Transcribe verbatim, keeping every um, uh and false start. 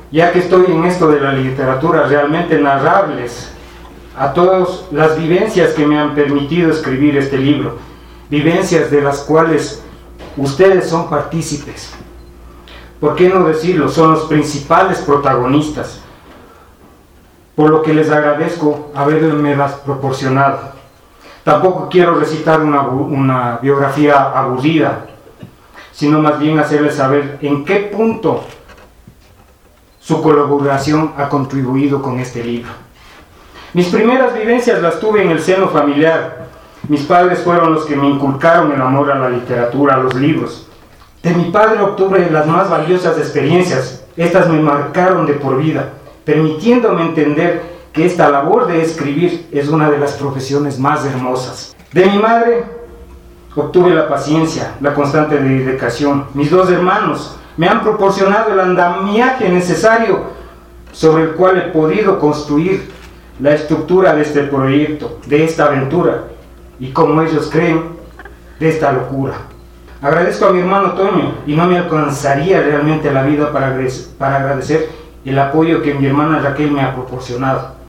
ya que estoy en esto de la literatura, realmente narrarles a todas las vivencias que me han permitido escribir este libro, vivencias de las cuales ustedes son partícipes. ¿Por qué no decirlo? Son los principales protagonistas, por lo que les agradezco haberme las proporcionado. Tampoco quiero recitar una, una biografía aburrida, sino más bien hacerles saber en qué punto su colaboración ha contribuido con este libro. Mis primeras vivencias las tuve en el seno familiar. Mis padres fueron los que me inculcaron el amor a la literatura, a los libros. De mi padre obtuve las más valiosas experiencias. Estas me marcaron de por vida, permitiéndome entender que esta labor de escribir es una de las profesiones más hermosas. De mi madre obtuve la paciencia, la constante dedicación. Mis dos hermanos me han proporcionado el andamiaje necesario sobre el cual he podido construir la estructura de este proyecto, de esta aventura, y como ellos creen, de esta locura. Agradezco a mi hermano Toño, y no me alcanzaría realmente la vida para agradecer el apoyo que mi hermana Raquel me ha proporcionado.